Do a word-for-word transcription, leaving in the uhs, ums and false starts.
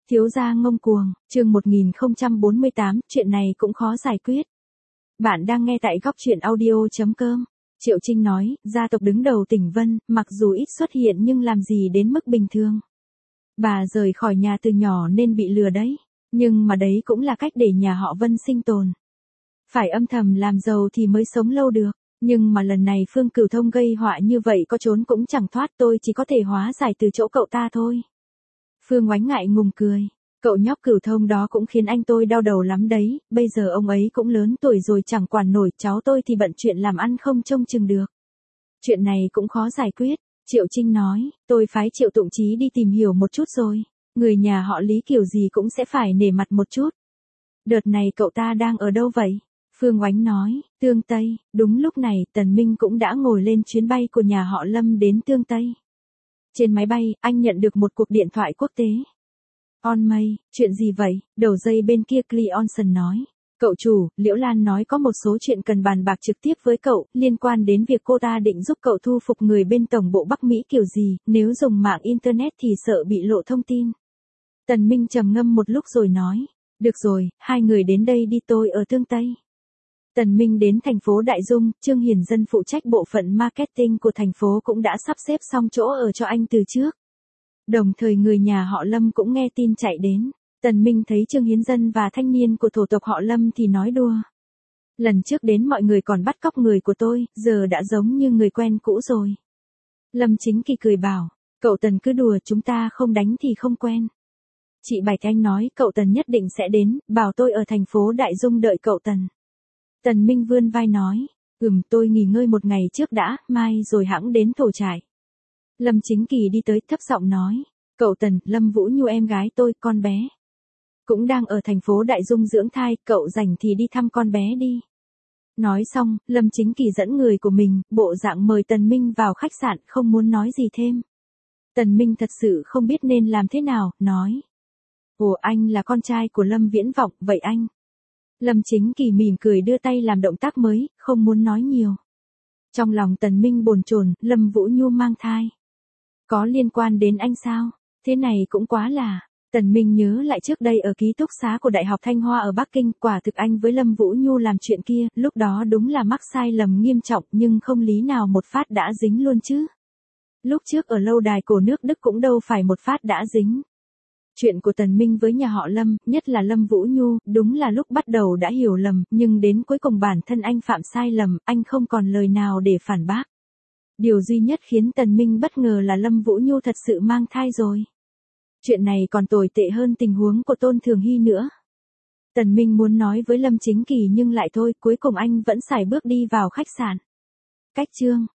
Thiếu gia ngông cuồng, chương một nghìn không trăm bốn mươi tám, chuyện này cũng khó giải quyết. Bạn đang nghe tại góc truyện audio chấm com. Triệu Trinh nói, gia tộc đứng đầu tỉnh Vân, mặc dù ít xuất hiện nhưng làm gì đến mức bình thường. Bà rời khỏi nhà từ nhỏ nên bị lừa đấy, nhưng mà đấy cũng là cách để nhà họ Vân sinh tồn. Phải âm thầm làm giàu thì mới sống lâu được, nhưng mà lần này Phương Cửu Thông gây họa như vậy có trốn cũng chẳng thoát, tôi chỉ có thể hóa giải từ chỗ cậu ta thôi. Phương Oánh ngại ngùng cười, cậu nhóc Cửu Thông đó cũng khiến anh tôi đau đầu lắm đấy, bây giờ ông ấy cũng lớn tuổi rồi chẳng quản nổi, cháu tôi thì bận chuyện làm ăn không trông chừng được. Chuyện này cũng khó giải quyết, Triệu Trinh nói, tôi phái Triệu Tụng Chí đi tìm hiểu một chút rồi, người nhà họ Lý kiểu gì cũng sẽ phải nể mặt một chút. Đợt này cậu ta đang ở đâu vậy? Phương Oánh nói, Tương Tây. Đúng lúc này Tần Minh cũng đã ngồi lên chuyến bay của nhà họ Lâm đến Tương Tây. Trên máy bay, anh nhận được một cuộc điện thoại quốc tế. On May, chuyện gì vậy? Đầu dây bên kia Cleonson nói. Cậu chủ, Liễu Lan nói có một số chuyện cần bàn bạc trực tiếp với cậu, liên quan đến việc cô ta định giúp cậu thu phục người bên tổng bộ Bắc Mỹ kiểu gì, nếu dùng mạng Internet thì sợ bị lộ thông tin. Tần Minh trầm ngâm một lúc rồi nói. Được rồi, hai người đến đây đi, tôi ở Tương Tây. Tần Minh đến thành phố Đại Dung, Trương Hiền Dân phụ trách bộ phận marketing của thành phố cũng đã sắp xếp xong chỗ ở cho anh từ trước. Đồng thời người nhà họ Lâm cũng nghe tin chạy đến. Tần Minh thấy Trương Hiến Dân và thanh niên của thổ tộc họ Lâm thì nói đùa. Lần trước đến mọi người còn bắt cóc người của tôi, giờ đã giống như người quen cũ rồi. Lâm Chính Kỳ cười bảo, cậu Tần cứ đùa, chúng ta không đánh thì không quen. Chị Bạch Anh nói cậu Tần nhất định sẽ đến, bảo tôi ở thành phố Đại Dung đợi cậu Tần. Tần Minh vươn vai nói, ừm, tôi nghỉ ngơi một ngày trước đã, mai rồi hẵng đến thổ trại. Lâm Chính Kỳ đi tới thấp giọng nói, cậu Tần, Lâm Vũ Nhu em gái tôi, con bé cũng đang ở thành phố Đại Dung dưỡng thai, cậu rảnh thì đi thăm con bé đi. Nói xong, Lâm Chính Kỳ dẫn người của mình, bộ dạng mời Tần Minh vào khách sạn, không muốn nói gì thêm. Tần Minh thật sự không biết nên làm thế nào, nói. Ồ, anh là con trai của Lâm Viễn Vọng, vậy anh? Lâm Chính Kỳ mỉm cười đưa tay làm động tác mới, không muốn nói nhiều. Trong lòng Tần Minh bồn chồn, Lâm Vũ Nhu mang thai. Có liên quan đến anh sao? Thế này cũng quá là. Tần Minh nhớ lại trước đây ở ký túc xá của Đại học Thanh Hoa ở Bắc Kinh, quả thực anh với Lâm Vũ Nhu làm chuyện kia, lúc đó đúng là mắc sai lầm nghiêm trọng nhưng không lý nào một phát đã dính luôn chứ. Lúc trước ở lâu đài cổ nước Đức cũng đâu phải một phát đã dính. Chuyện của Tần Minh với nhà họ Lâm, nhất là Lâm Vũ Nhu, đúng là lúc bắt đầu đã hiểu lầm, nhưng đến cuối cùng bản thân anh phạm sai lầm, anh không còn lời nào để phản bác. Điều duy nhất khiến Tần Minh bất ngờ là Lâm Vũ Nhu thật sự mang thai rồi. Chuyện này còn tồi tệ hơn tình huống của Tôn Thường Hy nữa. Tần Minh muốn nói với Lâm Chính Kỳ nhưng lại thôi, cuối cùng anh vẫn sải bước đi vào khách sạn. Cách chương